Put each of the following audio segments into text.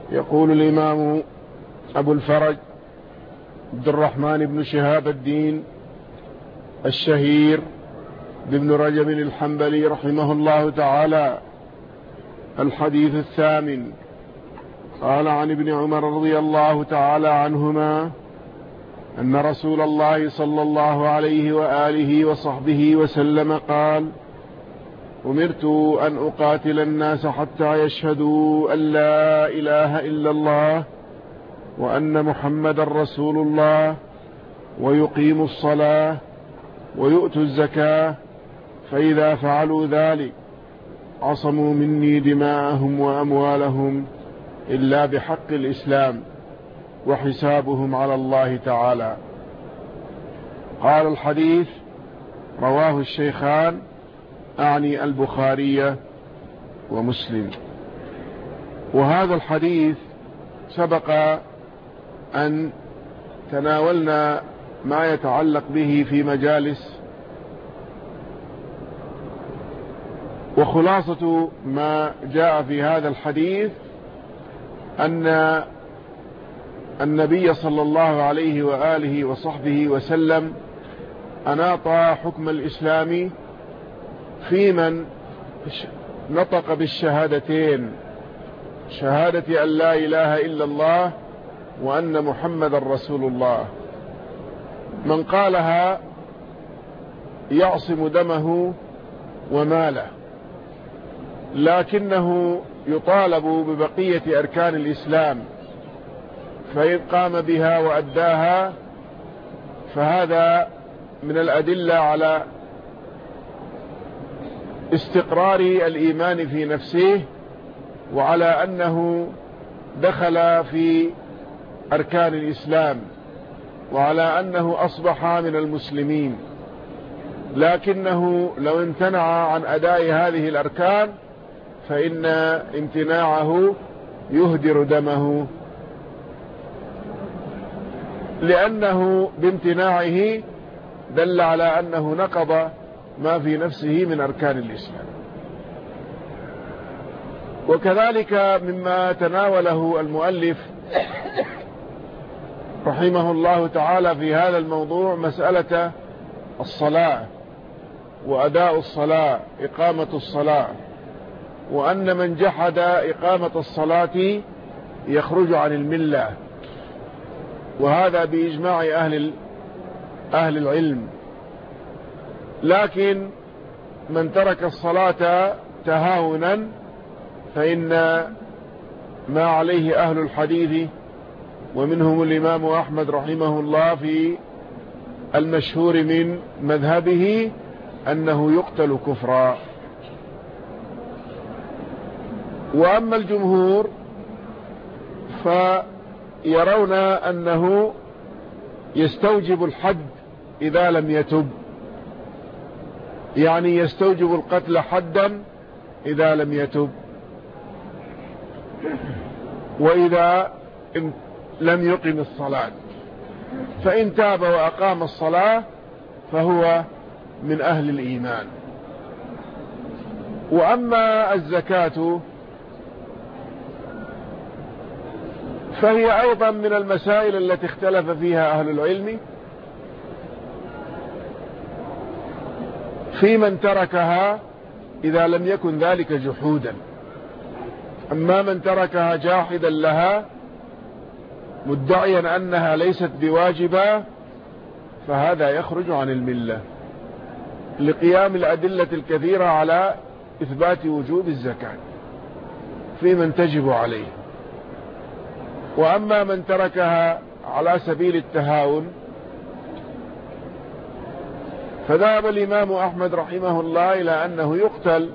يقول الإمام أبو الفرج عبد الرحمن بن شهاب الدين الشهير بابن رجب الحنبلي رحمه الله تعالى: الحديث الثامن. قال: عن ابن عمر رضي الله تعالى عنهما أن رسول الله صلى الله عليه وآله وصحبه وسلم قال: أمرت أن أقاتل الناس حتى يشهدوا أن لا إله إلا الله وأن محمد رسول الله ويقيموا الصلاة ويؤتوا الزكاة، فإذا فعلوا ذلك عصموا مني دماءهم وأموالهم إلا بحق الإسلام وحسابهم على الله تعالى. قال: الحديث رواه الشيخان، أعني البخاري ومسلم. وهذا الحديث سبق أن تناولنا ما يتعلق به في مجالس، وخلاصة ما جاء في هذا الحديث أن النبي صلى الله عليه وآله وصحبه وسلم أناط حكم الإسلام في من نطق بالشهادتين، شهادة أن لا إله إلا الله وأن محمد رسول الله. من قالها يعصم دمه وماله، لكنه يطالب ببقية أركان الإسلام، فإن قام بها وأداها فهذا من الأدلة على استقرار الإيمان في نفسه، وعلى أنه دخل في أركان الإسلام، وعلى أنه أصبح من المسلمين. لكنه لو امتنع عن أداء هذه الأركان فإن امتناعه يهدر دمه، لأنه بامتناعه دل على أنه نقض ما في نفسه من أركان الإسلام. وكذلك مما تناوله المؤلف رحمه الله تعالى في هذا الموضوع مسألة الصلاة وأداء الصلاة، إقامة الصلاة، وأن من جحد إقامة الصلاة يخرج عن الملة، وهذا بإجماع أهل العلم. لكن من ترك الصلاة تهاونا فإن ما عليه أهل الحديث ومنهم الإمام أحمد رحمه الله في المشهور من مذهبه أنه يقتل كفرا. وأما الجمهور فيرون أنه يستوجب الحد إذا لم يتب، يعني يستوجب القتل حدا إذا لم يتب، وإذا لم يقم الصلاة، فإن تاب وأقام الصلاة فهو من أهل الإيمان. وأما الزكاة فهي أيضا من المسائل التي اختلف فيها أهل العلم في من تركها إذا لم يكن ذلك جحودا. أما من تركها جاحدا لها مدعيا أنها ليست بواجبة فهذا يخرج عن الملة لقيام الأدلة الكثيرة على إثبات وجوب الزكاة في من تجب عليه. وأما من تركها على سبيل التهاون فذهب الإمام أحمد رحمه الله إلى أنه يقتل،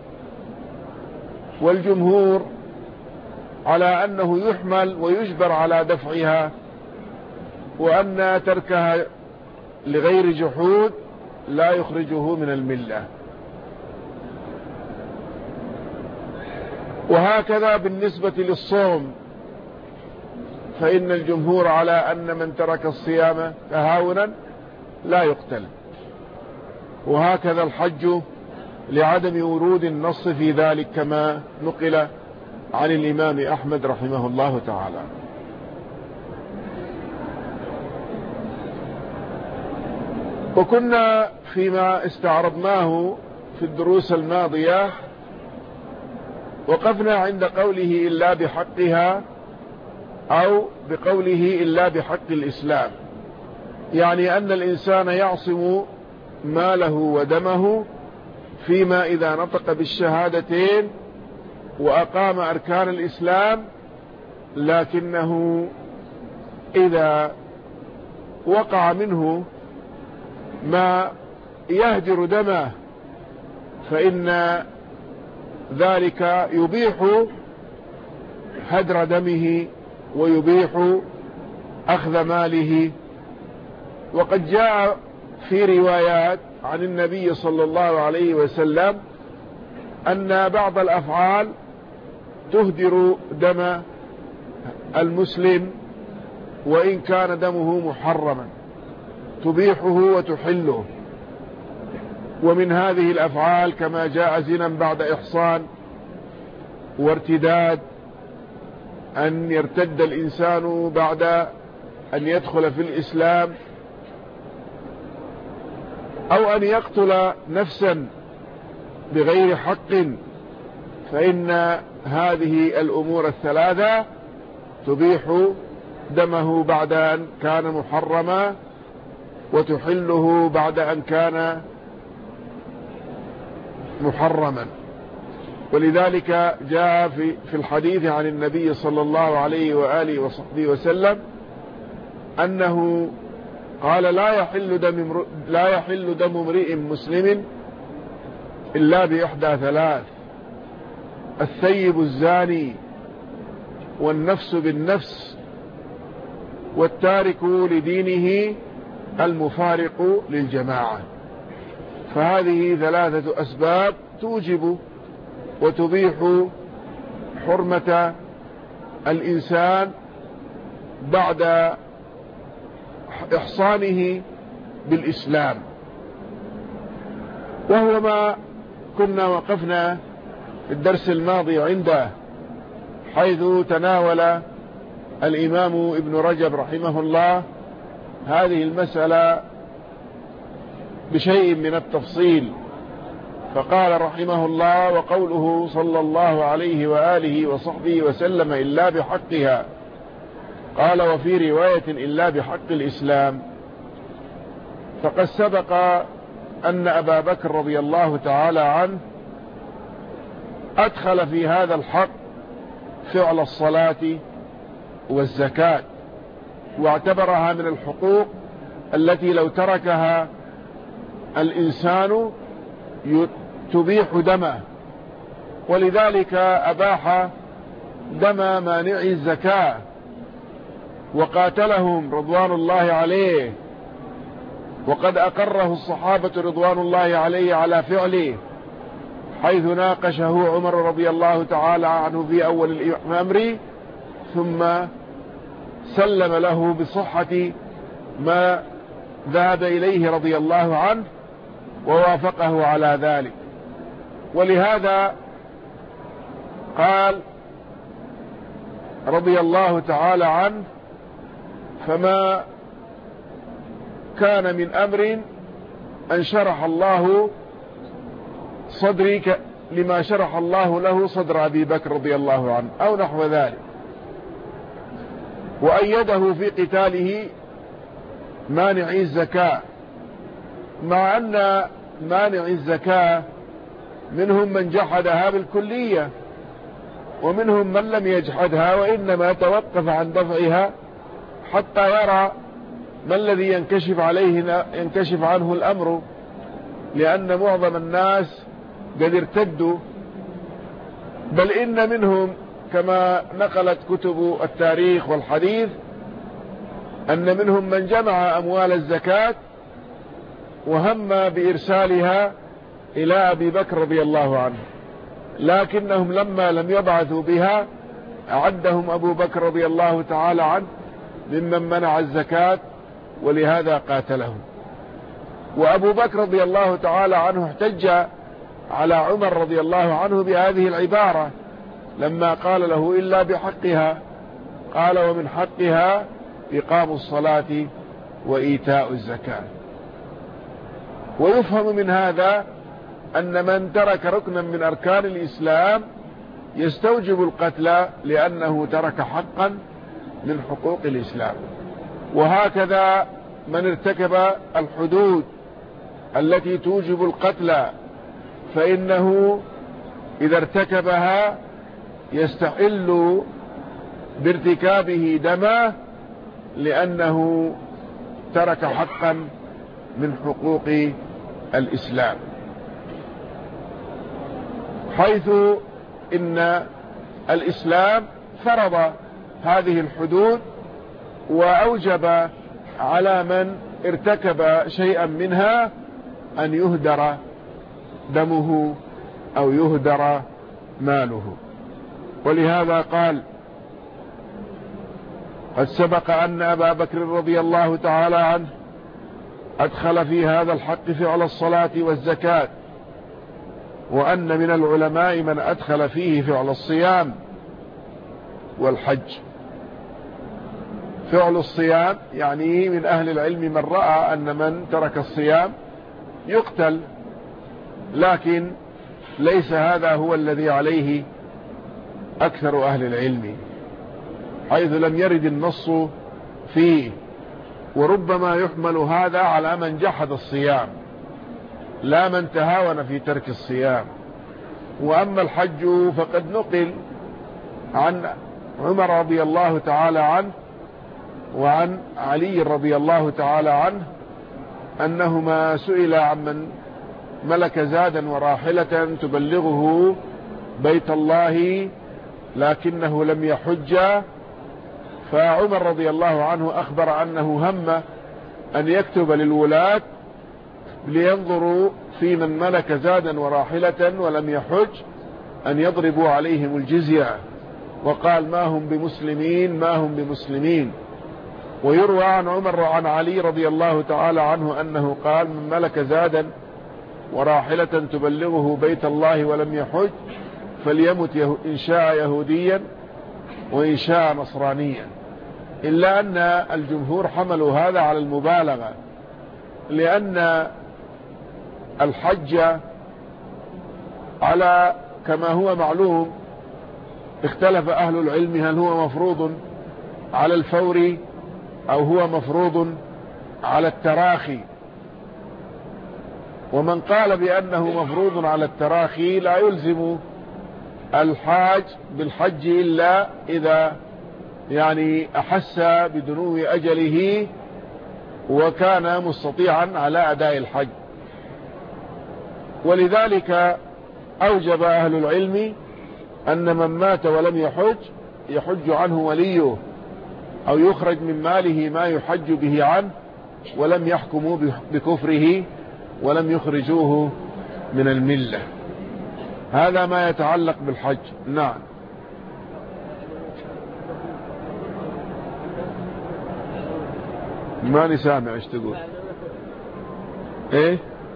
والجمهور على أنه يحمل ويجبر على دفعها، وأن تركها لغير جحود لا يخرجه من الملة. وهكذا بالنسبة للصوم، فإن الجمهور على أن من ترك الصيام تهاونا لا يقتل. وهكذا الحج لعدم ورود النص في ذلك كما نقل عن الإمام أحمد رحمه الله تعالى. وكنا فيما استعرضناه في الدروس الماضية وقفنا عند قوله إلا بحقها، أو بقوله إلا بحق الإسلام، يعني أن الإنسان يعصم ماله ودمه فيما إذا نطق بالشهادتين وأقام أركان الإسلام، لكنه إذا وقع منه ما يهدر دمه فإن ذلك يبيح هدر دمه ويبيح أخذ ماله. وقد جاء في روايات عن النبي صلى الله عليه وسلم أن بعض الأفعال تهدر دم المسلم وإن كان دمه محرما، تبيحه وتحله. ومن هذه الأفعال كما جاء زنا بعد إحصان، وارتداد، أن يرتد الإنسان بعد أن يدخل في الإسلام، أو أن يقتل نفسا بغير حق، فإن هذه الأمور الثلاثة تبيح دمه بعد أن كان محرما، وتحله بعد أن كان محرما. ولذلك جاء في الحديث عن النبي صلى الله عليه وآله وصحبه وسلم أنه قال لا يحل دم امرئ مسلم إلا بإحدى ثلاث: الثيب الزاني، والنفس بالنفس، والتارك لدينه المفارق للجماعة. فهذه ثلاثة أسباب توجب وتبيح حرمة الإنسان بعد إحصانه بالإسلام، وهو ما كنا وقفنا في الدرس الماضي عنده، حيث تناول الإمام ابن رجب رحمه الله هذه المسألة بشيء من التفصيل، فقال رحمه الله: وقوله صلى الله عليه وآله وصحبه وسلم إلا بحقها، قال: وفي رواية إلا بحق الإسلام. فقد سبق أن أبا بكر رضي الله تعالى عنه أدخل في هذا الحق فعل الصلاة والزكاة، واعتبرها من الحقوق التي لو تركها الإنسان تبيح دمه، ولذلك أباح دم مانعي الزكاة وقاتلهم رضوان الله عليه، وقد أقره الصحابة رضوان الله عليه على فعله، حيث ناقشه عمر رضي الله تعالى عنه في أول الأمر، ثم سلم له بصحة ما ذهب إليه رضي الله عنه ووافقه على ذلك. ولهذا قال رضي الله تعالى عنه: فما كان من أمر أن شرح الله صدري لما شرح الله له صدر أبي بكر رضي الله عنه، أو نحو ذلك. وأيده في قتاله مانعي الزكاة، مع أن مانعي الزكاة منهم من جحدها بالكلية، ومنهم من لم يجحدها وإنما توقف عن دفعها حتى يرى ما الذي ينكشف عنه الأمر، لأن معظم الناس قد ارتدوا، بل إن منهم كما نقلت كتب التاريخ والحديث أن منهم من جمع أموال الزكاة وهم بإرسالها إلى أبي بكر رضي الله عنه، لكنهم لما لم يبعثوا بها أعدهم أبو بكر رضي الله تعالى عنه ممن منع الزكاة، ولهذا قاتلهم. وأبو بكر رضي الله تعالى عنه احتج على عمر رضي الله عنه بهذه العبارة، لما قال له إلا بحقها، قال ومن حقها إقام الصلاة وإيتاء الزكاة. ويفهم من هذا أن من ترك ركنا من أركان الإسلام يستوجب القتل لأنه ترك حقا من حقوق الإسلام. وهكذا من ارتكب الحدود التي توجب القتل فإنه إذا ارتكبها يستحل بارتكابه دمه لأنه ترك حقا من حقوق الإسلام، حيث إن الإسلام فرض هذه الحدود وأوجب على من ارتكب شيئا منها أن يهدر دمه أو يهدر ماله. ولهذا قال: قد سبق أن أبا بكر رضي الله تعالى عنه أدخل في هذا الحق فعل الصلاة والزكاة، وأن من العلماء من أدخل فيه فعل الصيام والحج. فعل الصيام يعني من أهل العلم من رأى أن من ترك الصيام يقتل، لكن ليس هذا هو الذي عليه أكثر أهل العلم، حيث لم يرد النص فيه. وربما يحمل هذا على من جحد الصيام لا من تهاون في ترك الصيام. وأما الحج فقد نقل عن عمر رضي الله تعالى عنه وعن علي رضي الله تعالى عنه أنهما سئل عمن ملك زادا وراحلة تبلغه بيت الله لكنه لم يحج، فعمر رضي الله عنه أخبر أنه هم أن يكتب للولاة لينظروا في من ملك زادا وراحلة ولم يحج أن يضربوا عليهم الجزية، وقال: ما هم بمسلمين ما هم بمسلمين. ويروى عن عمر وعن علي رضي الله تعالى عنه أنه قال: من ملك زادا وراحلة تبلغه بيت الله ولم يحج فليمت إن شاء يهوديا وإن شاء نصرانيا. إلا أن الجمهور حملوا هذا على المبالغة، لأن الحج على كما هو معلوم اختلف أهل العلم هل هو مفروض على الفور أو هو مفروض على التراخي. ومن قال بأنه مفروض على التراخي لا يلزم الحاج بالحج إلا إذا يعني أحس بدنو أجله وكان مستطيعا على أداء الحج. ولذلك أوجب أهل العلم أن من مات ولم يحج عنه وليه أو يخرج من ماله ما يحج به عنه، ولم يحكموا بكفره ولم يخرجوه من الملة. هذا ما يتعلق بالحج. نعم. ما نسامع ايش تقول؟ ايه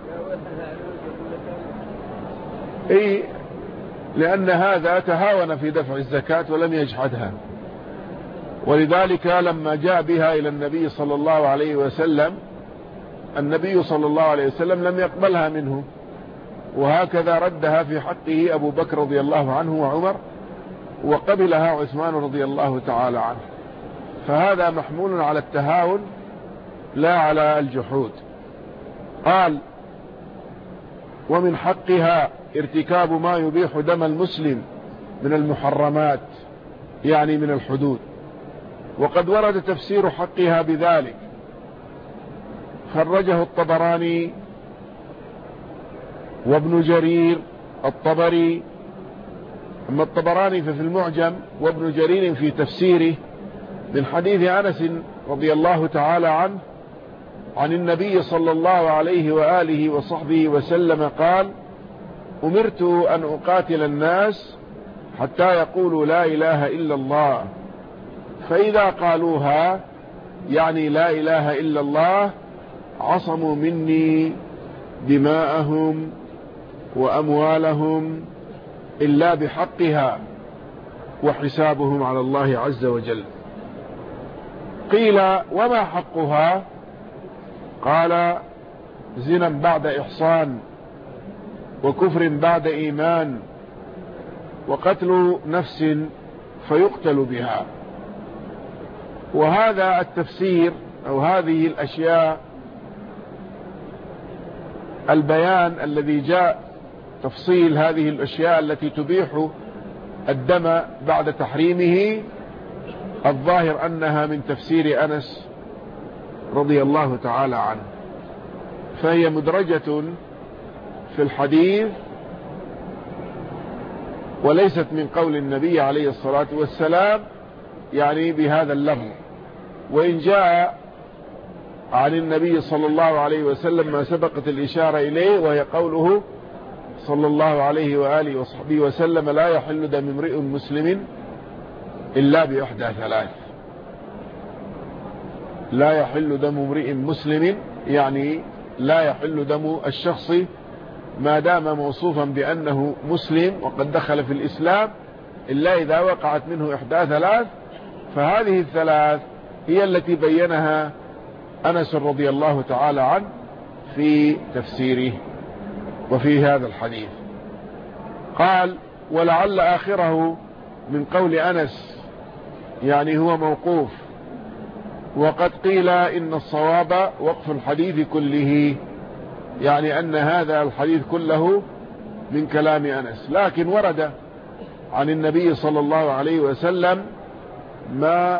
ايه لأن هذا تهاون في دفع الزكاة ولم يجحدها، ولذلك لما جاء بها إلى النبي صلى الله عليه وسلم النبي صلى الله عليه وسلم لم يقبلها منه، وهكذا ردها في حقه أبو بكر رضي الله عنه وعمر، وقبلها عثمان رضي الله تعالى عنه. فهذا محمول على التهاون لا على الجحود. قال: ومن حقها ارتكاب ما يبيح دم المسلم من المحرمات يعني من الحدود. وقد ورد تفسير حقها بذلك، خرجه الطبراني وابن جرير الطبري. أما الطبراني ففي المعجم، وابن جرير في تفسيره، من حديث أنس رضي الله تعالى عنه عن النبي صلى الله عليه وآله وصحبه وسلم قال: أمرت أن أقاتل الناس حتى يقولوا لا إله إلا الله، فإذا قالوها يعني لا إله إلا الله عصموا مني دماءهم وأموالهم إلا بحقها، وحسابهم على الله عز وجل. قيل وما حقها؟ قال زنا بعد إحصان، وكفر بعد إيمان، وقتل نفس فيقتل بها. وهذا التفسير أو هذه الأشياء، البيان الذي جاء تفصيل هذه الأشياء التي تبيح الدم بعد تحريمه، الظاهر أنها من تفسير أنس رضي الله تعالى عنه، فهي مدرجة في الحديث وليست من قول النبي عليه الصلاة والسلام يعني بهذا اللفظ. وإن جاء عن النبي صلى الله عليه وسلم ما سبقت الإشارة إليه، وهي قوله صلى الله عليه وآله وصحبه وسلم: لا يحل دم امرئ مسلم إلا بإحدى ثلاث. لا يحل دم امرئ مسلم يعني لا يحل دم الشخص ما دام موصوفا بأنه مسلم وقد دخل في الإسلام إلا إذا وقعت منه إحدى ثلاث. فهذه الثلاث هي التي بينها أنس رضي الله تعالى عنه في تفسيره وفي هذا الحديث. قال: ولعل آخره من قول أنس يعني هو موقوف، وقد قيل إن الصواب وقف الحديث كله، يعني أن هذا الحديث كله من كلام أنس، لكن ورد عن النبي صلى الله عليه وسلم ما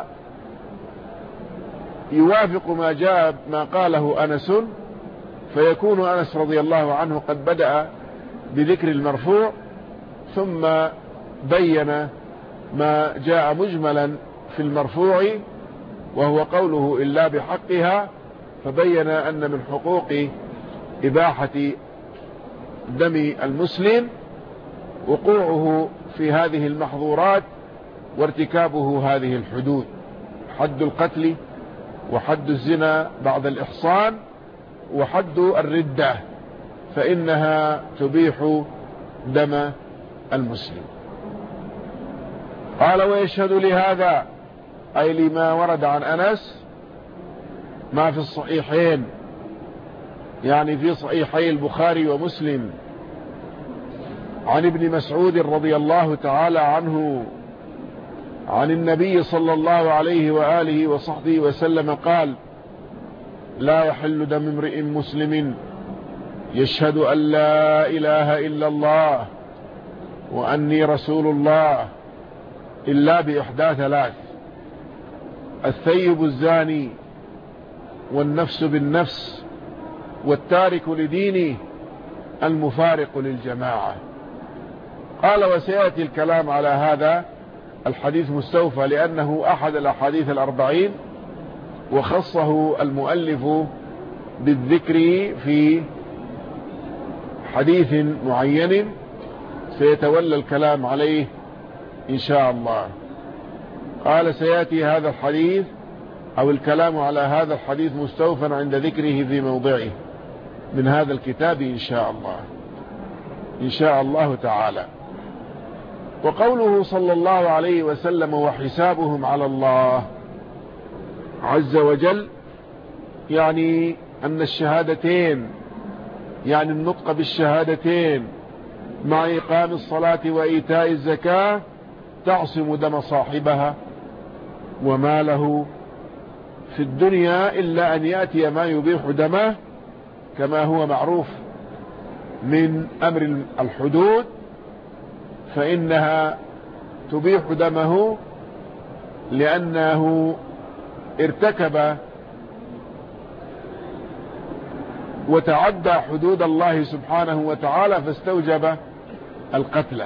يوافق ما قاله أنس، فيكون أنس رضي الله عنه قد بدأ بذكر المرفوع ثم بين ما جاء مجملا في المرفوع وهو قوله إلا بحقها، فبين أن من حقوق إباحة دم المسلم وقوعه في هذه المحظورات وارتكابه هذه الحدود: حد القتل، وحد الزنا بعد الإحصان، وحد الردة، فإنها تبيح دم المسلم. قال: ويشهد لهذا أي لما ورد عن أنس ما في الصحيحين، يعني في صحيحي البخاري ومسلم، عن ابن مسعود رضي الله تعالى عنه عن النبي صلى الله عليه وآله وصحبه وسلم قال: لا يحل دم امرئ مسلم يشهد أن لا إله إلا الله وأني رسول الله إلا بإحدى ثلاث: الثيب الزاني، والنفس بالنفس، والتارك لدينه، المفارق للجماعة. قال: وسيأتي الكلام على هذا الحديث مستوفى، لأنه أحد الأحاديث الأربعين، وخصه المؤلف بالذكر في حديث معين سيتولى الكلام عليه إن شاء الله. قال: سيأتي هذا الحديث أو الكلام على هذا الحديث مستوفى عند ذكره في موضعه من هذا الكتاب إن شاء الله، إن شاء الله تعالى. وقوله صلى الله عليه وسلم: وحسابهم على الله عز وجل، يعني أن الشهادتين، يعني النطق بالشهادتين مع إقام الصلاة وإيتاء الزكاة تعصم دم صاحبها وماله في الدنيا، إلا أن يأتي ما يبيح دمه كما هو معروف من أمر الحدود، فإنها تبيح دمه لأنه ارتكب وتعدى حدود الله سبحانه وتعالى فاستوجب القتل.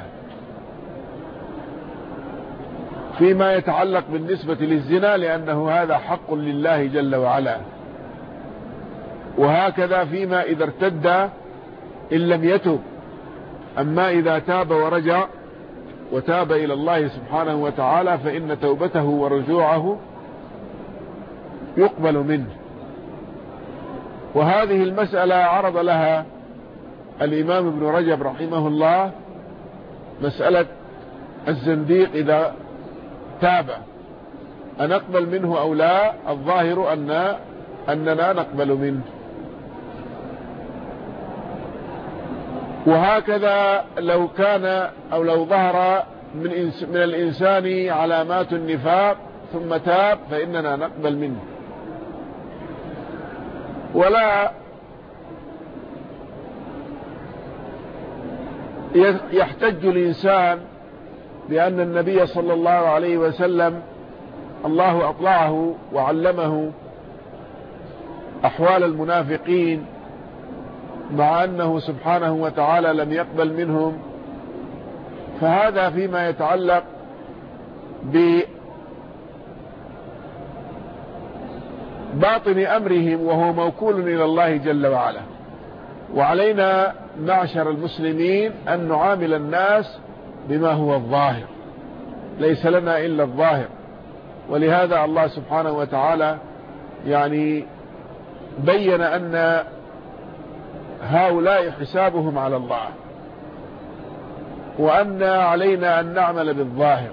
فيما يتعلق بالنسبة للزنا لأنه هذا حق لله جل وعلا، وهكذا فيما إذا ارتد إن لم يتب. أما إذا تاب ورجع وتاب إلى الله سبحانه وتعالى فإن توبته ورجوعه يقبل منه. وهذه المسألة عرض لها الإمام ابن رجب رحمه الله مسألة الزنديق إذا تاب أنقبل منه أو لا؟ الظاهر أننا نقبل منه. وهكذا لو كان أو لو ظهر من الإنسان علامات النفاق ثم تاب فإننا نقبل منه. ولا يحتج الإنسان بأن النبي صلى الله عليه وسلم الله أطلعه وعلمه أحوال المنافقين مع أنه سبحانه وتعالى لم يقبل منهم، فهذا فيما يتعلق بباطن أمرهم وهو موكول إلى الله جل وعلا. وعلينا معشر المسلمين أن نعامل الناس بما هو الظاهر، ليس لنا إلا الظاهر. ولهذا الله سبحانه وتعالى يعني بين أن هؤلاء حسابهم على الله، وأن علينا أن نعمل بالظاهر.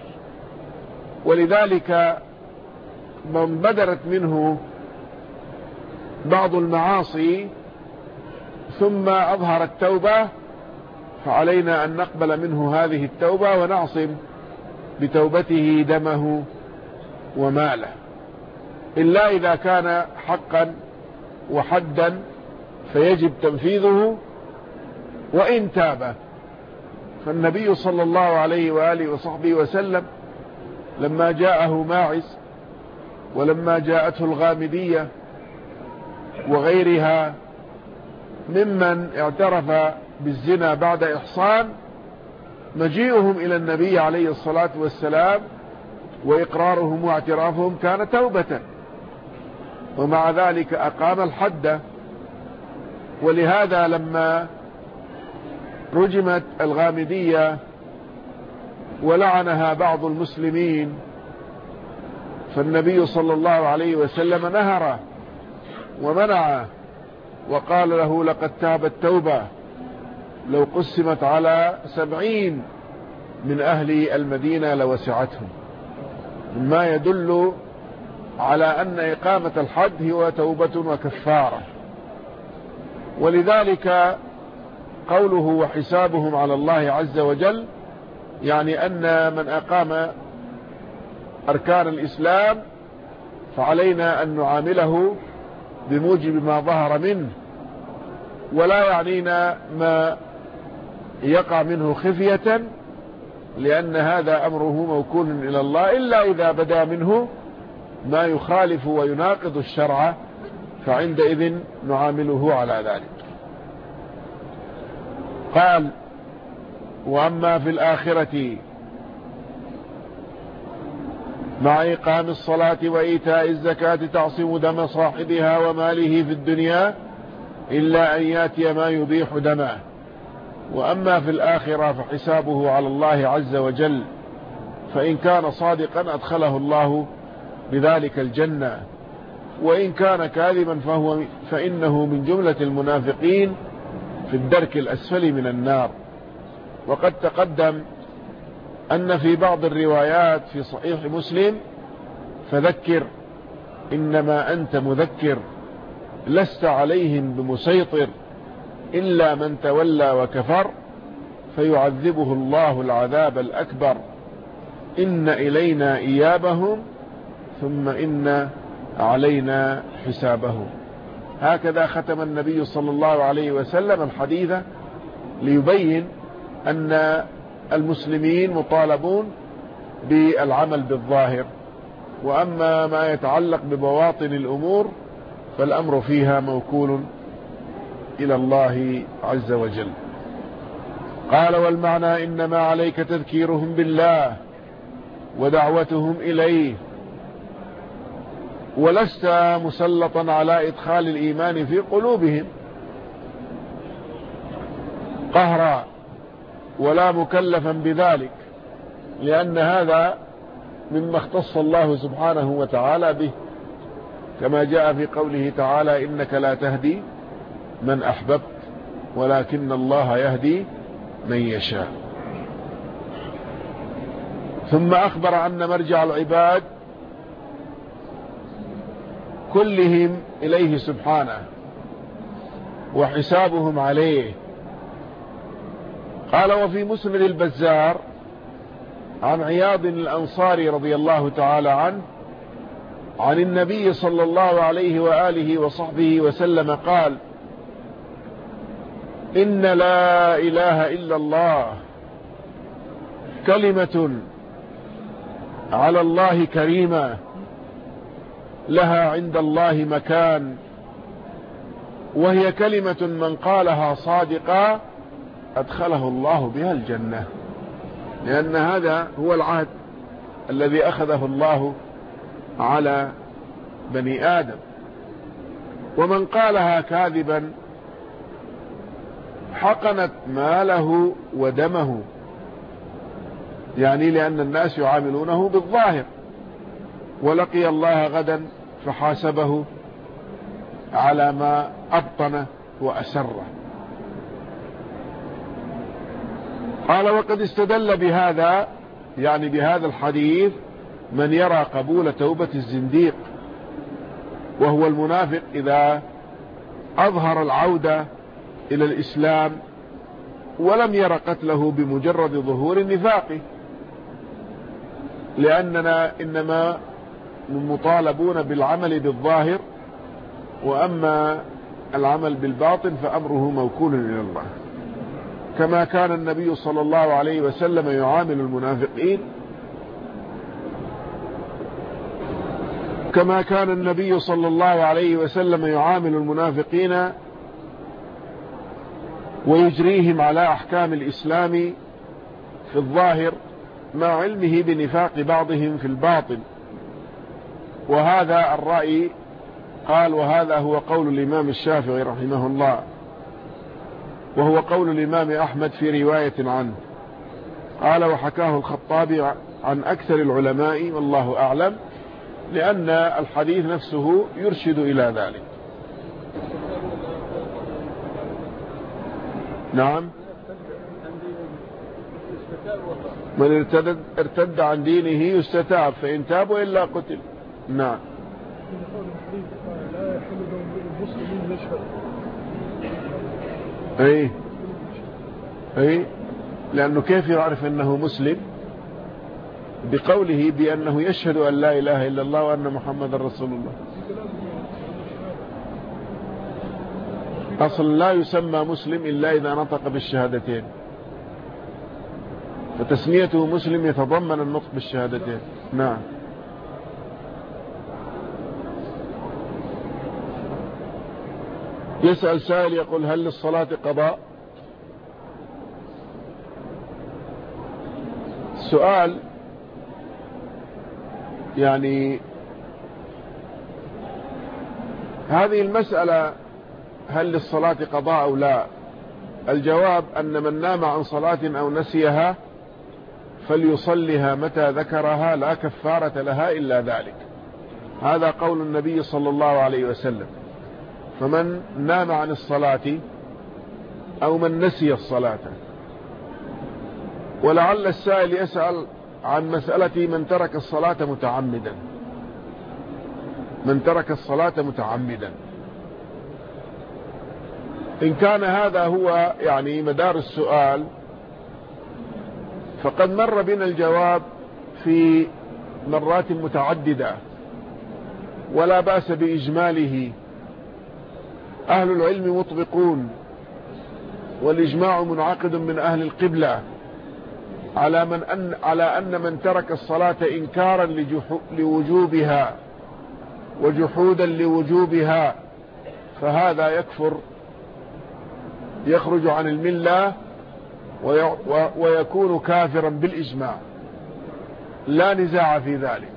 ولذلك من بدرت منه بعض المعاصي ثم أظهر التوبة فعلينا أن نقبل منه هذه التوبة ونعصم بتوبته دمه وماله، إلا إذا كان حقا وحدا فيجب تنفيذه وإن تاب. فالنبي صلى الله عليه وآله وصحبه وسلم لما جاءه ماعز ولما جاءته الغامدية وغيرها ممن اعترف بالزنا بعد إحصان، مجيئهم إلى النبي عليه الصلاة والسلام وإقرارهم واعترافهم كان توبة، ومع ذلك أقام الحد. ولهذا لما رجمت الغامدية ولعنها بعض المسلمين فالنبي صلى الله عليه وسلم نهره ومنعه وقال له لقد تابت توبة لو قسمت على 70 من أهل المدينة لوسعتهم، مما يدل على أن إقامة الحد هو توبة وكفارة. ولذلك قوله وحسابهم على الله عز وجل يعني أن من أقام أركان الإسلام فعلينا أن نعامله بموجب ما ظهر منه، ولا يعنينا ما يقع منه خفية، لأن هذا أمره موكول إلى الله، إلا إذا بدا منه ما يخالف ويناقض الشرع فعندئذ نعامله على ذلك. قال وأما في الآخرة مع إقام الصلاة وإيتاء الزكاة تعصم دم صاحبها وماله في الدنيا إلا أن ياتي ما يبيح دمه. وأما في الآخرة فحسابه على الله عز وجل، فإن كان صادقا أدخله الله بذلك الجنة، وإن كان كاذبا فإنه من جملة المنافقين في الدرك الأسفل من النار. وقد تقدم أن في بعض الروايات في صحيح مسلم فذكر إنما أنت مذكر لست عليهم بمسيطر إلا من تولى وكفر فيعذبه الله العذاب الأكبر إن إلينا إيابهم ثم إن علينا حسابهم. هكذا ختم النبي صلى الله عليه وسلم الحديث ليبين أن المسلمين مطالبون بالعمل بالظاهر، وأما ما يتعلق ببواطن الأمور فالأمر فيها موكول إلى الله عز وجل. قال والمعنى إنما عليك تذكيرهم بالله ودعوتهم إليه، ولست مسلطا على إدخال الإيمان في قلوبهم قهرا ولا مكلفا بذلك، لأن هذا مما اختص الله سبحانه وتعالى به، كما جاء في قوله تعالى إنك لا تهدي من أحببت ولكن الله يهدي من يشاء. ثم أخبر أن مرجع العباد كلهم إليه سبحانه وحسابهم عليه. قال: وفي مسند البزار عن عياض الأنصاري رضي الله تعالى عنه عن النبي صلى الله عليه وآله وصحبه وسلم قال: إن لا إله إلا الله كلمة على الله كريمة لها عند الله مكان، وهي كلمة من قالها صادقا أدخله الله بها الجنة، لأن هذا هو العهد الذي أخذه الله على بني آدم. ومن قالها كاذبا حقنت ماله ودمه، يعني لأن الناس يعاملونه بالظاهر، ولقي الله غدا فحاسبه على ما أبطن وأسره. قال: وقد استدل بهذا، يعني بهذا الحديث، من يرى قبول توبة الزنديق وهو المنافق إذا أظهر العودة إلى الإسلام ولم ير قتله بمجرد ظهور نفاقه، لأننا إنما مطالبون بالعمل بالظاهر، وأما العمل بالباطن فأمره موكول إلى الله. كما كان النبي صلى الله عليه وسلم يعامل المنافقين، كما كان النبي صلى الله عليه وسلم يعامل المنافقين ويجريهم على أحكام الإسلام في الظاهر مع علمه بنفاق بعضهم في الباطن. وهذا الرأي قال: وهذا هو قول الإمام الشافعي رحمه الله، وهو قول الإمام أحمد في رواية عنه. قال: وحكاه الخطابي عن أكثر العلماء والله أعلم، لأن الحديث نفسه يرشد إلى ذلك. نعم. من ارتد عن دينه يستتاب، فإن تاب وإلا قتل. نعم. أي لأنه كيف يعرف أنه مسلم؟ بقوله بأنه يشهد أن لا إله إلا الله وأن محمد رسول الله. أصلا لا يسمى مسلم إلا إذا نطق بالشهادتين، فتسميته مسلم يتضمن النطق بالشهادتين. نعم. يسأل سائل يقول: هل للصلاة قضاء؟ السؤال يعني هذه المسألة هل للصلاة قضاء أو لا؟ الجواب أن من نام عن صلاة أو نسيها فليصلها متى ذكرها، لا كفارة لها إلا ذلك. هذا قول النبي صلى الله عليه وسلم. فمن نام عن الصلاة أو من نسي الصلاة. ولعل السائل يسأل عن مسألة من ترك الصلاة متعمدا. من ترك الصلاة متعمدا، إن كان هذا هو يعني مدار السؤال فقد مر بنا الجواب في مرات متعددة ولا بأس بإجماله. أهل العلم مطبقون، والإجماع منعقد من أهل القبلة على أن من ترك الصلاة إنكارا لوجوبها وجحودا لوجوبها فهذا يكفر، يخرج عن الملة ويكون كافرا بالإجماع، لا نزاع في ذلك.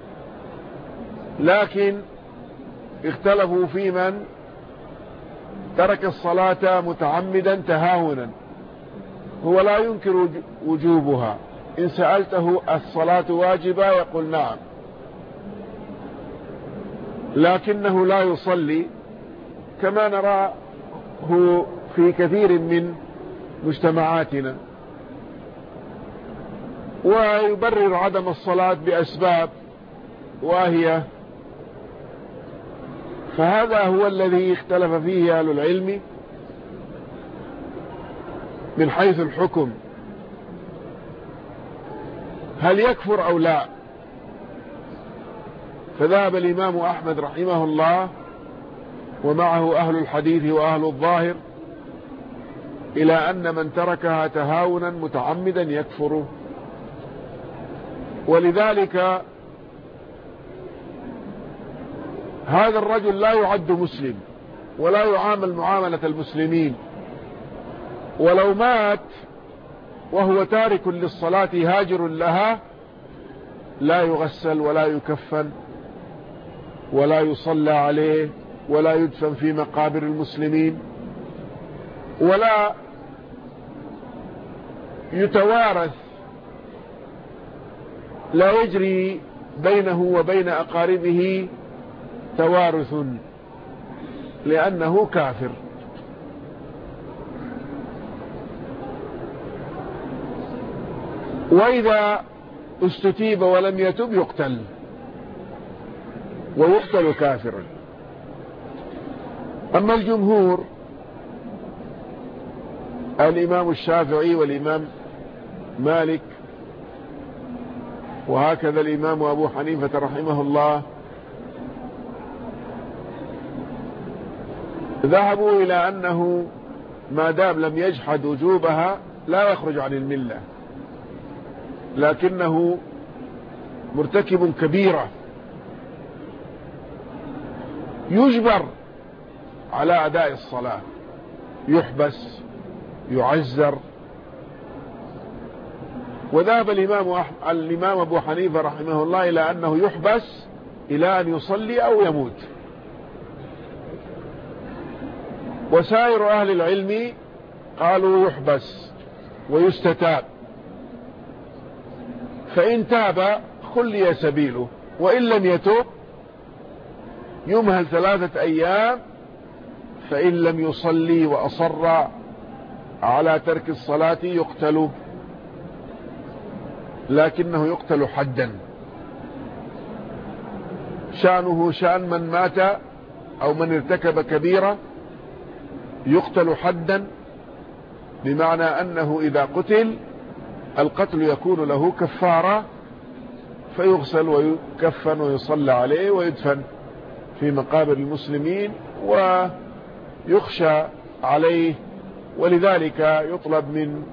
لكن اختلفوا في من ترك الصلاة متعمدا تهاونا، هو لا ينكر وجوبها. إن سألته الصلاة واجبة يقول نعم، لكنه لا يصلي، كما نراه في كثير من مجتمعاتنا. ويبرر عدم الصلاة بأسباب واهية. فهذا هو الذي اختلف فيه أهل العلم من حيث الحكم، هل يكفر أو لا. فذهب الإمام أحمد رحمه الله ومعه أهل الحديث وأهل الظاهر إلى أن من تركها تهاونا متعمدا يكفر، ولذلك هذا الرجل لا يعد مسلم ولا يعامل معاملة المسلمين، ولو مات وهو تارك للصلاة هاجر لها لا يغسل ولا يكفن ولا يصلى عليه ولا يدفن في مقابر المسلمين ولا يتوارث، لا يجري بينه وبين أقاربه توارث لأنه كافر. وإذا استتيب ولم يتب يقتل ويقتل كافرا. أما الجمهور الإمام الشافعي والإمام مالك وهكذا الإمام أبو حنيفة رحمه الله ذهبوا إلى أنه ما دام لم يجحد وجوبها لا يخرج عن الملة، لكنه مرتكب كبيرة يجبر على أداء الصلاة، يحبس يعزر. وذهب الإمام أبو حنيفة رحمه الله إلى أنه يحبس إلى أن يصلي أو يموت. وسائر أهل العلم قالوا يحبس ويستتاب، فإن تاب خلي سبيله، وإن لم يتوب يمهل 3 أيام، فإن لم يصلي وأصر على ترك الصلاة يقتل، لكنه يقتل حدا. شأنه شأن من مات أو من ارتكب كبيرة يقتل حدا، بمعنى أنه إذا قتل القتل يكون له كفارة، فيغسل ويكفن ويصلى عليه ويدفن في مقابر المسلمين ويخشى عليه. ولذلك يطلب من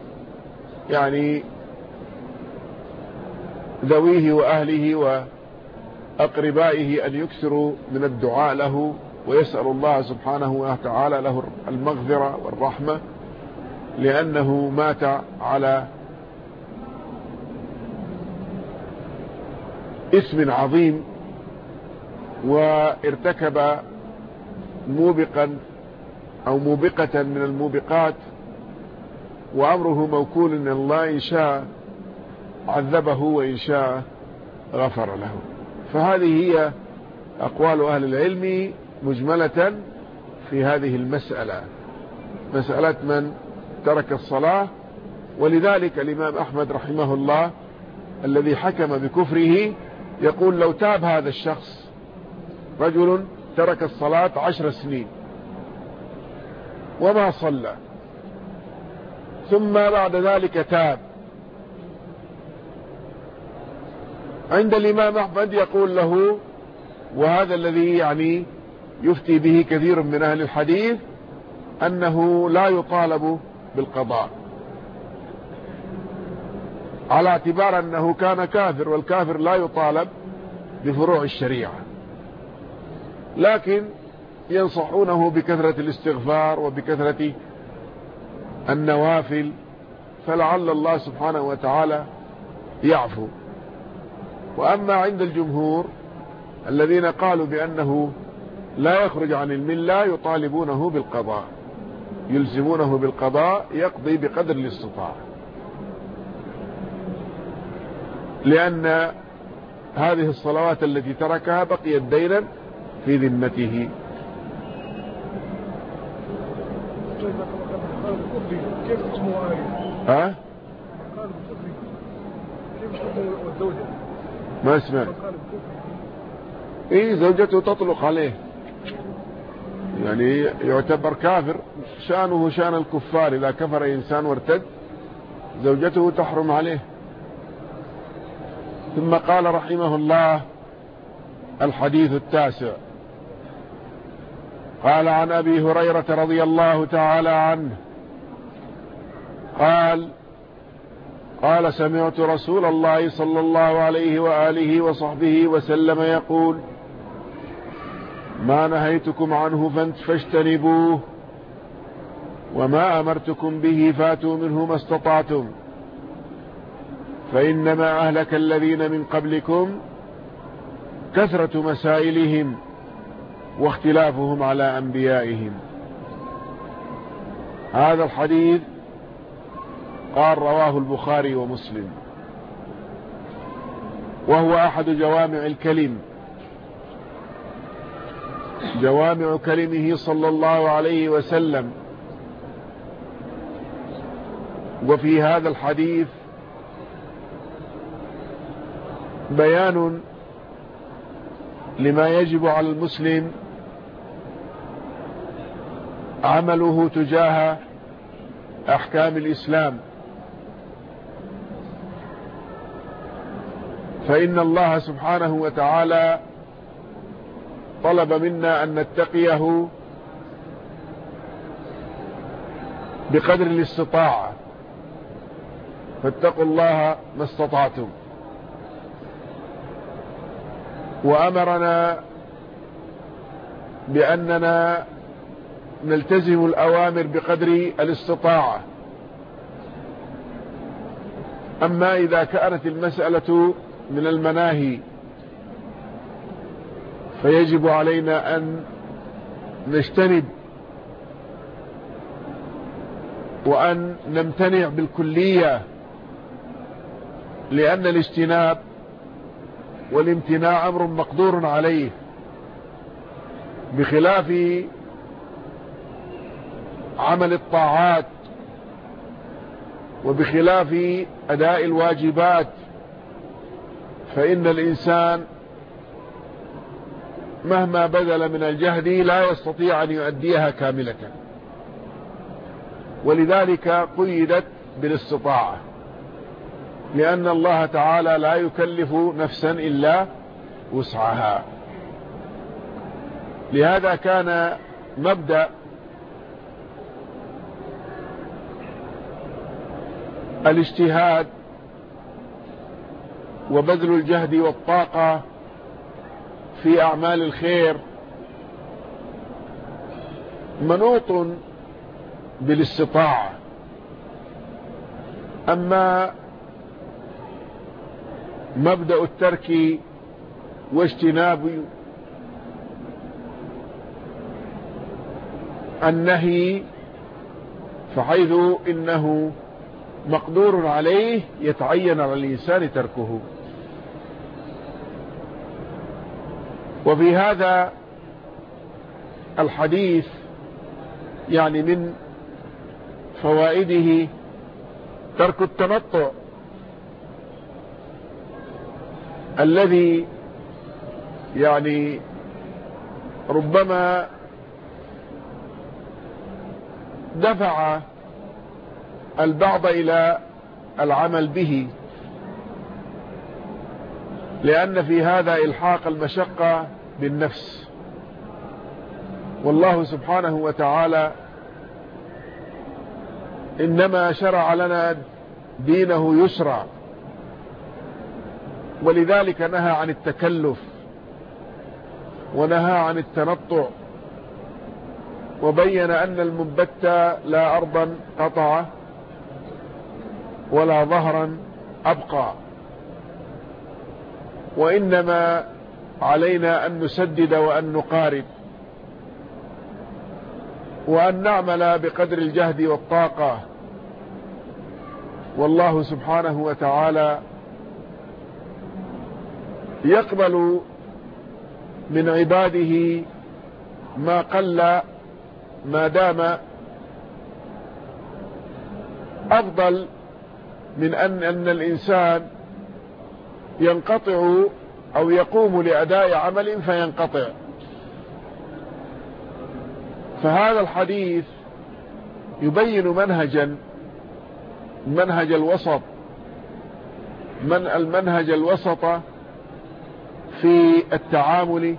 ذويه وأهله وأقربائه أن يكثروا من الدعاء له، ويسأل الله سبحانه وتعالى له المغفرة والرحمة، لأنه مات على اسم عظيم وارتكب موبقا أو موبقة من الموبقات، وأمره موكول إن الله إن شاء عذبه وإن شاء غفر له. فهذه هي أقوال أهل العلم مجملة في هذه المسألة، مسألة من ترك الصلاة. ولذلك الإمام أحمد رحمه الله الذي حكم بكفره يقول لو تاب هذا الشخص، رجل ترك الصلاة 10 سنين وما صلى، ثم بعد ذلك تاب، عند الإمام أحمد يقول له، وهذا الذي يفتي به كثير من أهل الحديث، أنه لا يطالب بالقضاء على اعتبار أنه كان كافر، والكافر لا يطالب بفروع الشريعة، لكن ينصحونه بكثرة الاستغفار وبكثرة النوافل، فلعل الله سبحانه وتعالى يعفو. وأما عند الجمهور الذين قالوا بأنه لا يخرج عن الملة يطالبونه بالقضاء، يلزمونه بالقضاء، يقضي بقدر الاستطاعة، لأن هذه الصلوات التي تركها بقيت دينا في ذمته. كيف تسموها؟ ها؟ كيف ما اسمع. إيه زوجته تطلق عليه، يعني يعتبر كافر، شأنه شأن الكفار، إذا كفر إنسان وارتد زوجته تحرم عليه. ثم قال رحمه الله: الحديث التاسع. قال: عن أبي هريرة رضي الله تعالى عنه قال: سمعت رسول الله صلى الله عليه وآله وصحبه وسلم يقول: ما نهيتكم عنه فاجتنبوه، وما أمرتكم به فاتوا منه ما استطعتم، فإنما أهلك الذين من قبلكم كثرة مسائلهم واختلافهم على أنبيائهم. هذا الحديث قال رواه البخاري ومسلم، وهو أحد جوامع الكلم، جوامع كلمه صلى الله عليه وسلم. وفي هذا الحديث بيان لما يجب على المسلم عمله تجاه أحكام الإسلام، فإن الله سبحانه وتعالى طلب منا أن نتقيه بقدر الاستطاعة، فاتقوا الله ما استطعتم. وأمرنا بأننا نلتزم الأوامر بقدر الاستطاعة. أما إذا كانت المسألة من المناهي فيجب علينا أن نجتنب وأن نمتنع بالكلية، لأن الاجتناب والامتناع أمر مقدور عليه، بخلاف عمل الطاعات وبخلاف أداء الواجبات، فإن الإنسان مهما بذل من الجهد لا يستطيع أن يؤديها كاملة، ولذلك قيدت بالاستطاعة، لأن الله تعالى لا يكلف نفسا إلا وسعها. لهذا كان مبدأ الاجتهاد وبذل الجهد والطاقة في أعمال الخير منوط بالاستطاعة. أما مبدأ الترك واجتناب النهي فحيث إنه مقدور عليه يتعين على الإنسان تركه. وفي هذا الحديث يعني من فوائده ترك التنطع الذي يعني ربما دفع البعض إلى العمل به، لأن في هذا إلحاق المشقة بالنفس، والله سبحانه وتعالى إنما شرع لنا دينه يسرا، ولذلك نهى عن التكلف ونهى عن التنطع، وبين أن المنبت لا أرضا قطع ولا ظهرا أبقى، وإنما علينا أن نسدد وأن نقارب وأن نعمل بقدر الجهد والطاقة. والله سبحانه وتعالى يقبل من عباده ما قل ما دام أفضل من أن الإنسان ينقطع أو يقوم لأداء عمل فينقطع. فهذا الحديث يبين منهج الوسط، المنهج الوسط في التعامل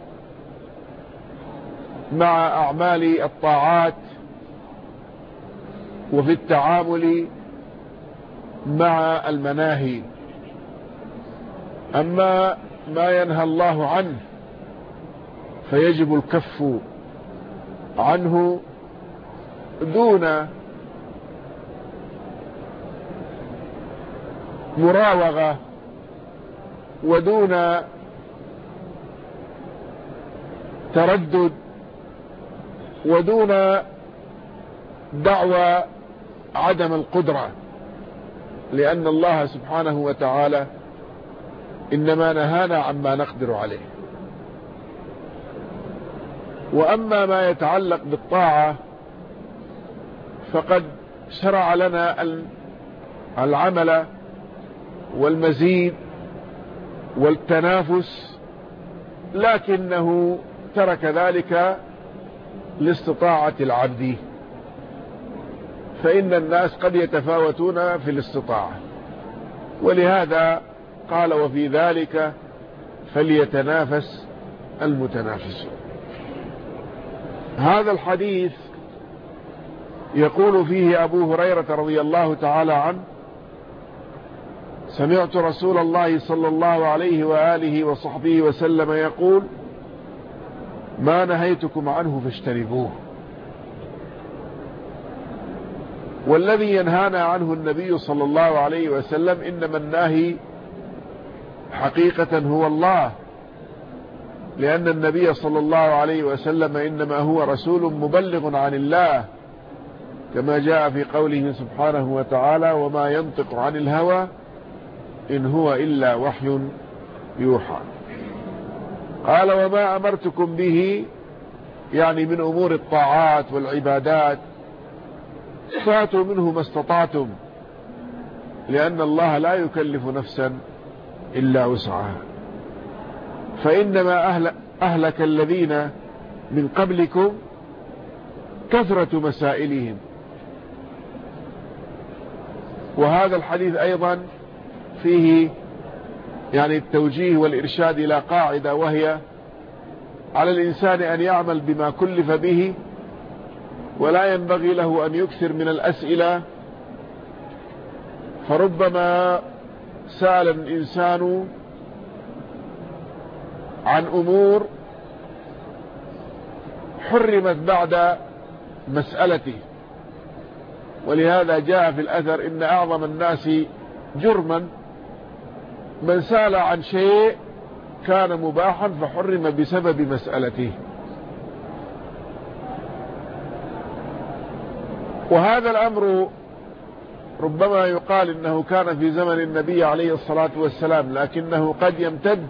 مع أعمال الطاعات وفي التعامل مع المناهي. أما ما ينهى الله عنه فيجب الكف عنه دون مراوغة ودون تردد ودون دعوى عدم القدرة، لأن الله سبحانه وتعالى إنما نهانا عما نقدر عليه. وأما ما يتعلق بالطاعة فقد شرع لنا العمل والمزيد والتنافس، لكنه ترك ذلك لاستطاعة العبد، فإن الناس قد يتفاوتون في الاستطاعة، ولهذا قال وفي ذلك فليتنافس المتنافسون. هذا الحديث يقول فيه أبو هريرة رضي الله تعالى عنه: سمعت رسول الله صلى الله عليه وآله وصحبه وسلم يقول: ما نهيتكم عنه فاجتنبوه. والذي ينهانا عنه النبي صلى الله عليه وسلم إنما الناهي حقيقة هو الله، لأن النبي صلى الله عليه وسلم إنما هو رسول مبلغ عن الله، كما جاء في قوله سبحانه وتعالى: وما ينطق عن الهوى إن هو إلا وحي يوحى. قال: وما أمرتكم به، يعني من أمور الطاعات والعبادات، فاتوا منه ما استطعتم، لأن الله لا يكلف نفسا إلا وسعها. فإنما أهلك الذين من قبلكم كثرة مسائلهم. وهذا الحديث أيضا فيه يعني التوجيه والإرشاد إلى قاعدة، وهي على الإنسان أن يعمل بما كلف به، ولا ينبغي له أن يكثر من الأسئلة، فربما سأل الإنسان عن أمور حرمت بعد مسألته. ولهذا جاء في الأثر: إن أعظم الناس جرما من سأل عن شيء كان مباحا فحرم بسبب مسألته. وهذا الأمر ربما يقال إنه كان في زمن النبي عليه الصلاة والسلام، لكنه قد يمتد،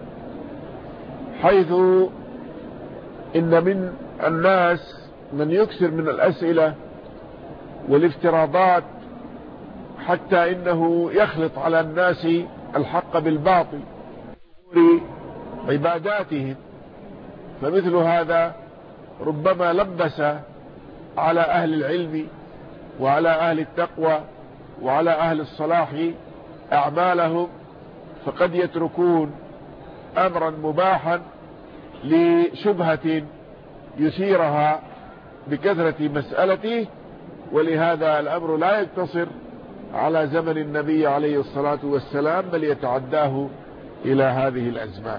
حيث إن من الناس من يكثر من الأسئلة والافتراضات، حتى إنه يخلط على الناس الحق بالباطل في عباداتهم. فمثل هذا ربما لبس على أهل العلم وعلى أهل التقوى وعلى أهل الصلاح أعمالهم، فقد يتركون أمرا مباحا لشبهة يثيرها بكثرة مسألته. ولهذا الأمر لا يقتصر على زمن النبي عليه الصلاة والسلام، بل يتعداه إلى هذه الأزمان.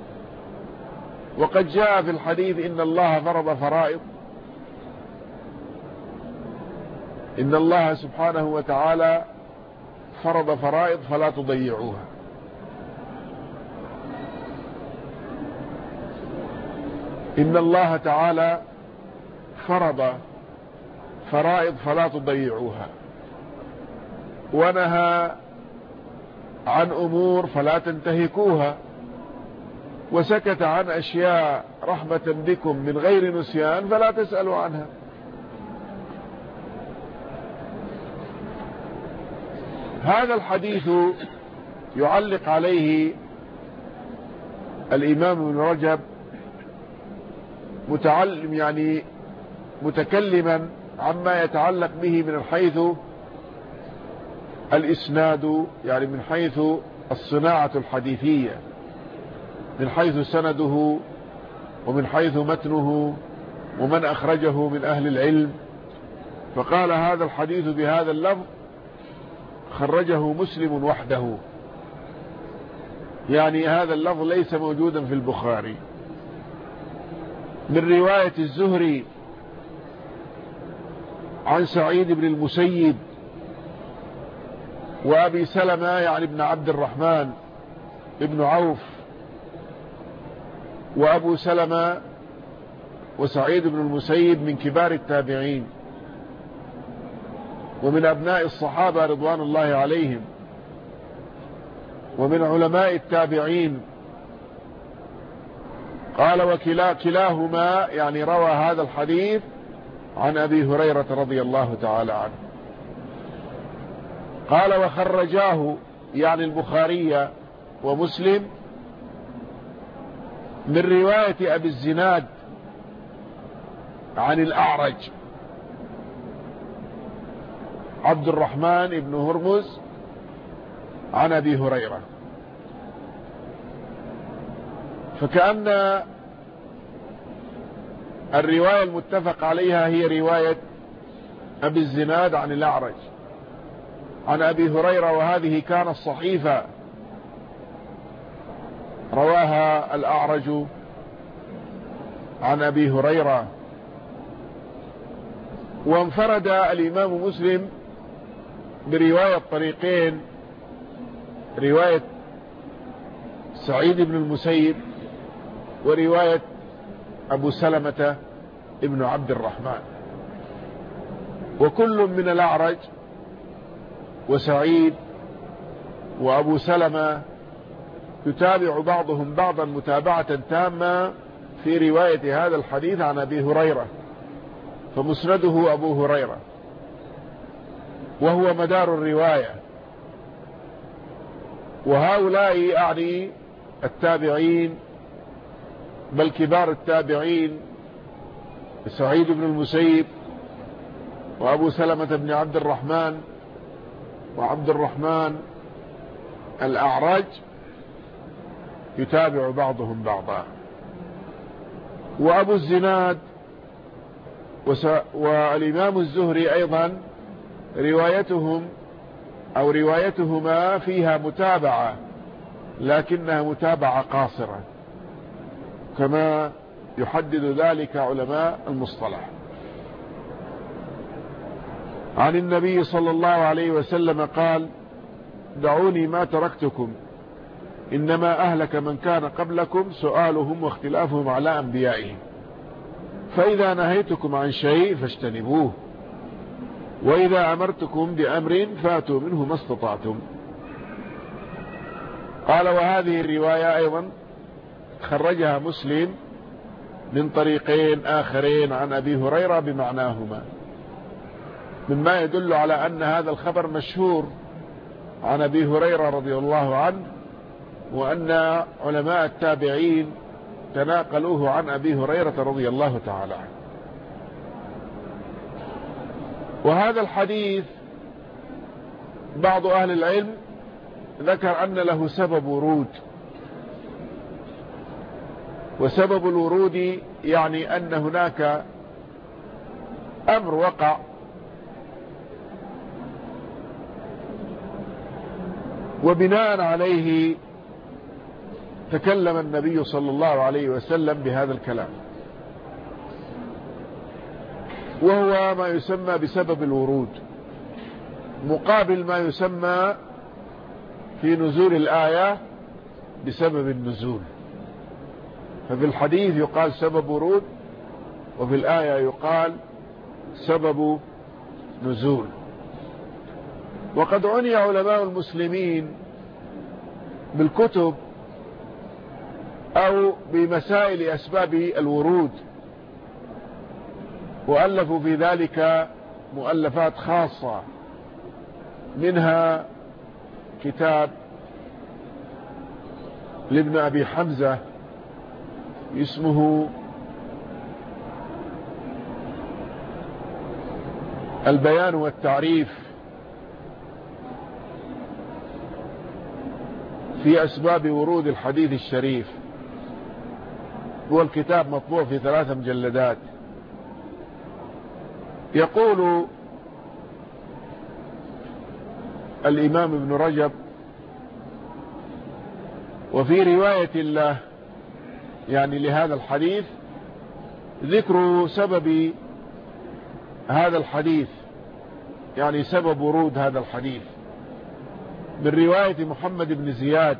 وقد جاء في الحديث: إن الله فرض فرائض، إن الله سبحانه وتعالى فرض فرائض فلا تضيعوها. إن الله تعالى فرض فرائض فلا تضيعوها، ونهى عن أمور فلا تنتهكوها، وسكت عن أشياء رحمة بكم من غير نسيان فلا تسألوا عنها. هذا الحديث يعلق عليه الإمام ابن رجب متكلما عما يتعلق به من حيث الإسناد، يعني من حيث الصناعة الحديثية، من حيث سنده ومن حيث متنه ومن أخرجه من أهل العلم. فقال هذا الحديث بهذا اللفظ خرجه مسلم وحده، يعني هذا اللفظ ليس موجودا في البخاري. من رواية الزهري عن سعيد بن المسيب وأبي سلمة يعني ابن عبد الرحمن ابن عوف، وأبو سلمة وسعيد بن المسيب من كبار التابعين ومن أبناء الصحابة رضوان الله عليهم ومن علماء التابعين. قال وكلاهما يعني روى هذا الحديث عن أبي هريرة رضي الله تعالى عنه. قال وخرجاه يعني البخاري ومسلم من رواية أبي الزناد عن الأعرج عبد الرحمن بن هرمز عن أبي هريرة. فكأن الرواية المتفق عليها هي رواية أبي الزناد عن الأعرج عن أبي هريرة، وهذه كانت صحيفة رواها الأعرج عن أبي هريرة. وانفرد الإمام مسلم برواية طريقين، رواية سعيد بن المسيب ورواية أبو سلمة ابن عبد الرحمن، وكل من الأعرج وسعيد وأبو سلمة يتابع بعضهم بعضا متابعة تامة في رواية هذا الحديث عن أبي هريرة، فمسنده أبو هريرة وهو مدار الرواية. وهؤلاء يعني التابعين بل كبار التابعين سعيد بن المسيب وأبو سلمة بن عبد الرحمن وعبد الرحمن الأعرج يتابع بعضهم بعضا. وأبو الزناد والإمام الزهري أيضا روايتهم أو روايتهما فيها متابعة، لكنها متابعة قاصرة كما يحدد ذلك علماء المصطلح. عن النبي صلى الله عليه وسلم قال دعوني ما تركتكم إنما أهلك من كان قبلكم سؤالهم واختلافهم على أنبيائهم، فإذا نهيتكم عن شيء فاجتنبوه، وإذا أمرتكم بأمر فاتوا منه ما استطعتم. قال وهذه الرواية أيضا خرجها مسلم من طريقين آخرين عن أبي هريرة بمعناهما، مما يدل على أن هذا الخبر مشهور عن أبي هريرة رضي الله عنه، وأن علماء التابعين تناقلوه عن أبي هريرة رضي الله تعالى عنه. وهذا الحديث بعض أهل العلم ذكر أن له سبب ورود، وسبب الورود يعني أن هناك أمر وقع وبناء عليه تكلم النبي صلى الله عليه وسلم بهذا الكلام، وهو ما يسمى بسبب الورود مقابل ما يسمى في نزول الآية بسبب النزول. ففي الحديث يقال سبب ورود، وفي الآية يقال سبب نزول. وقد عني علماء المسلمين بالكتب أو بمسائل أسباب الورود، وألفوا في ذلك مؤلفات خاصة، منها كتاب لابن أبي حمزة اسمه البيان والتعريف في أسباب ورود الحديث الشريف. هو الكتاب مطبوع في 3 مجلدات. يقول الإمام ابن رجب: وفي رواية الله يعني لهذا الحديث ذكر سبب هذا الحديث، يعني سبب ورود هذا الحديث، من رواية محمد بن زياد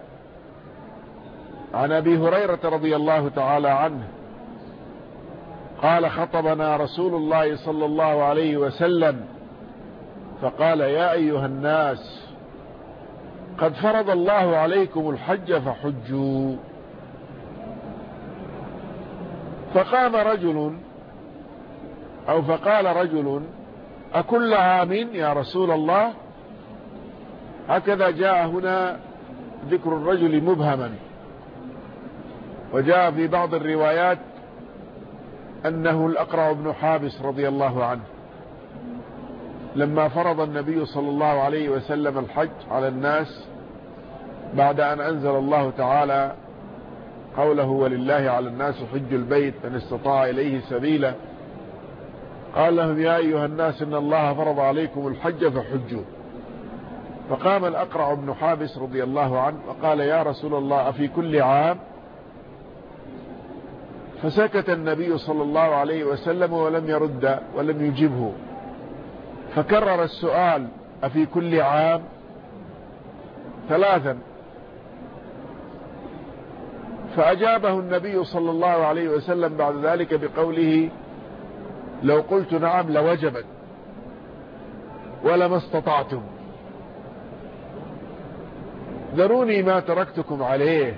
عن أبي هريرة رضي الله تعالى عنه قال: خطبنا رسول الله صلى الله عليه وسلم فقال: يا أيها الناس قد فرض الله عليكم الحج فحجوا. فقام رجل أو فقال رجل: أكل عام يا رسول الله؟ هكذا جاء هنا ذكر الرجل مبهما، وجاء في بعض الروايات أنه الأقرع بن حابس رضي الله عنه لما فرض النبي صلى الله عليه وسلم الحج على الناس بعد أن أنزل الله تعالى قوله: ولله على الناس حج البيت من استطاع إليه سبيلا، قال لهم: يا أيها الناس إن الله فرض عليكم الحج فحجوا. فقام الأقرع بن حابس رضي الله عنه وقال: يا رسول الله أفي كل عام؟ فسكت النبي صلى الله عليه وسلم ولم يرد ولم يجبه، فكرر السؤال: أفي كل عام؟ 3. فأجابه النبي صلى الله عليه وسلم بعد ذلك بقوله: لو قلت نعم لوجبت ولما استطعتم، ذروني ما تركتكم عليه،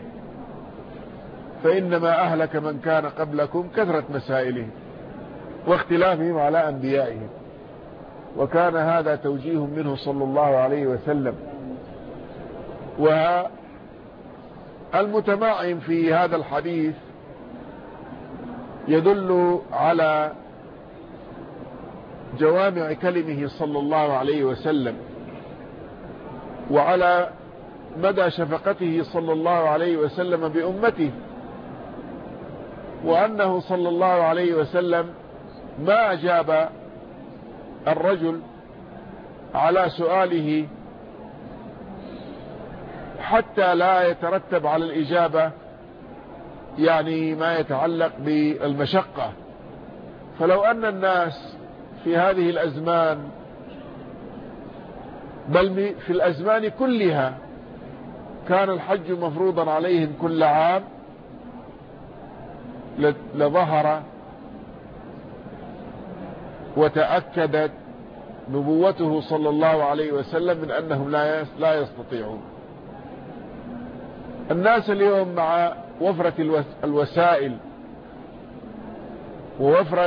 فإنما أهلك من كان قبلكم كثرة مسائلهم واختلافهم على أنبيائهم. وكان هذا توجيه منه صلى الله عليه وسلم. والمتمعن في هذا الحديث يدل على جوامع كلمه صلى الله عليه وسلم، وعلى مدى شفقته صلى الله عليه وسلم بأمته، وأنه صلى الله عليه وسلم ما أجاب الرجل على سؤاله حتى لا يترتب على الإجابة يعني ما يتعلق بالمشقة. فلو أن الناس في هذه الأزمان بل في الأزمان كلها كان الحج مفروضا عليهم كل عام لظهر وتأكدت نبوته صلى الله عليه وسلم من أنهم لا يستطيعون. الناس اليوم مع وفرة الوسائل ووفرة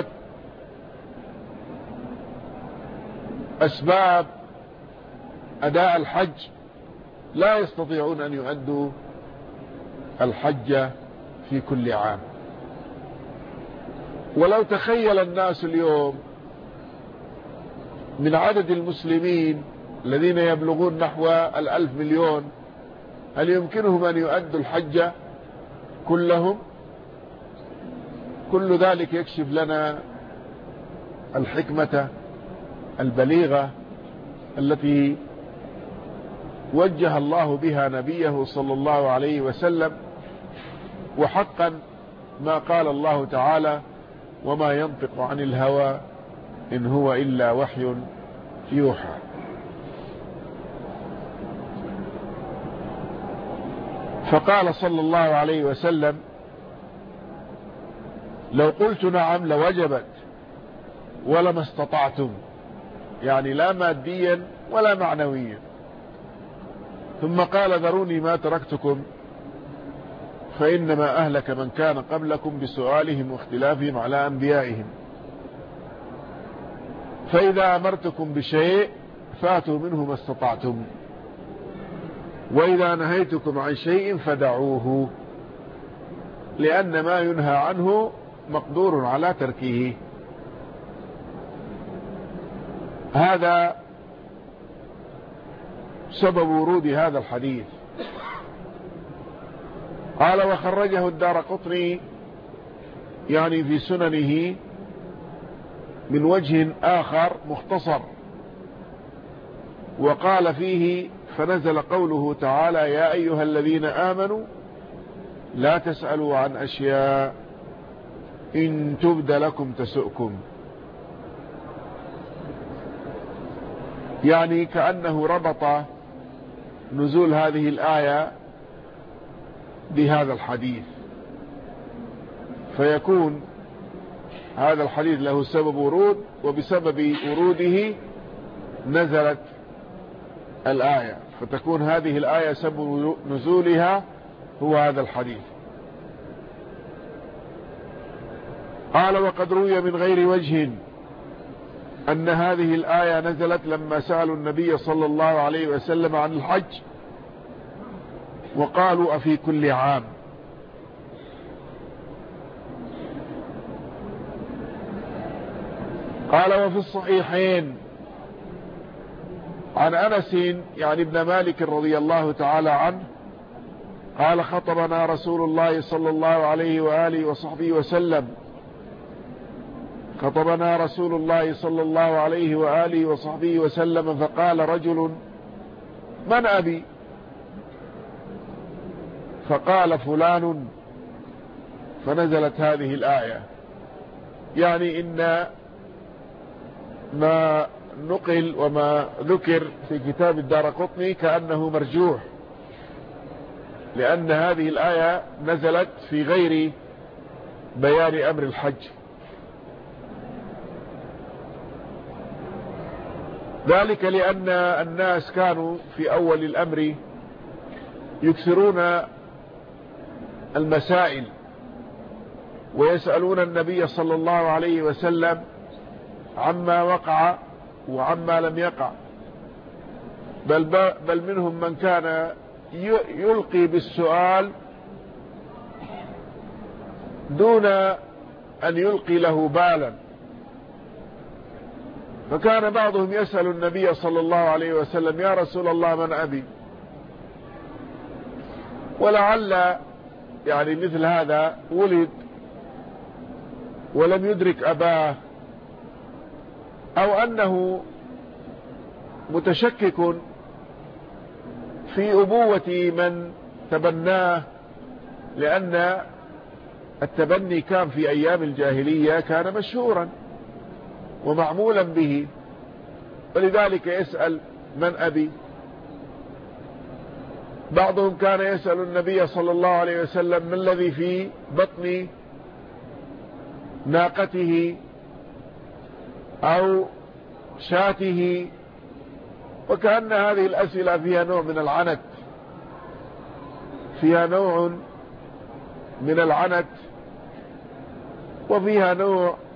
أسباب أداء الحج لا يستطيعون أن يؤدوا الحج في كل عام. ولو تخيل الناس اليوم من عدد المسلمين الذين يبلغون نحو 1,000 مليون هل يمكنهم أن يؤدوا الحج كلهم؟ كل ذلك يكشف لنا الحكمة البليغة التي وجه الله بها نبيه صلى الله عليه وسلم. وحقا ما قال الله تعالى: وما ينطق عن الهوى إن هو إلا وحي يوحى. فقال صلى الله عليه وسلم: لو قلت نعم لوجبت ولما استطعتم، يعني لا ماديا ولا معنويا. ثم قال: ذروني ما تركتكم فإنما أهلك من كان قبلكم بسؤالهم واختلافهم على أنبيائهم، فإذا أمرتكم بشيء فاتوا منه ما استطعتم. وإذا نهيتكم عن شيء فدعوه، لأن ما ينهى عنه مقدور على تركه. هذا سبب ورود هذا الحديث. قال وخرجه الدارقطني يعني في سننه من وجه آخر مختصر، وقال فيه فنزل قوله تعالى يا أيها الذين آمنوا لا تسألوا عن أشياء إن تبد لكم تسؤكم، يعني كأنه ربط نزول هذه الآية بهذا الحديث، فيكون هذا الحديث له سبب ورود، وبسبب وروده نزلت الآية، فتكون هذه الآية سبب نزولها هو هذا الحديث. قال وقد روي من غير وجه أن هذه الآية نزلت لما سألوا النبي صلى الله عليه وسلم عن الحج وقالوا أفي كل عام. قال وفي الصحيحين عن أنس يعني ابن مالك رضي الله تعالى عنه قال خطبنا رسول الله صلى الله عليه وآله وصحبه وسلم، خطبنا رسول الله صلى الله عليه وآله وصحبه وسلم فقال رجل من أبي؟ فقال فلان، فنزلت هذه الآية، يعني إن ما نقل وما ذكر في كتاب الدارقطني كأنه مرجوح، لأن هذه الآية نزلت في غير بيان أمر الحج. ذلك لأن الناس كانوا في أول الأمر يكثرون المسائل ويسألون النبي صلى الله عليه وسلم عما وقع وعما لم يقع، بل منهم من كان يلقي بالسؤال دون أن يلقي له بالا، فكان بعضهم يسأل النبي صلى الله عليه وسلم يا رسول الله من أبي؟ ولعل يعني مثل هذا ولد ولم يدرك أباه، أو أنه متشكك في أبوة من تبناه، لأن التبني كان في أيام الجاهلية كان مشهورا ومعمولا به، ولذلك يسأل من أبي. بعضهم كان يسأل النبي صلى الله عليه وسلم ما الذي في بطن ناقته أو شاته، وكأن هذه الأسئلة فيها نوع من العنت، فيها نوع من العنت وفيها نوع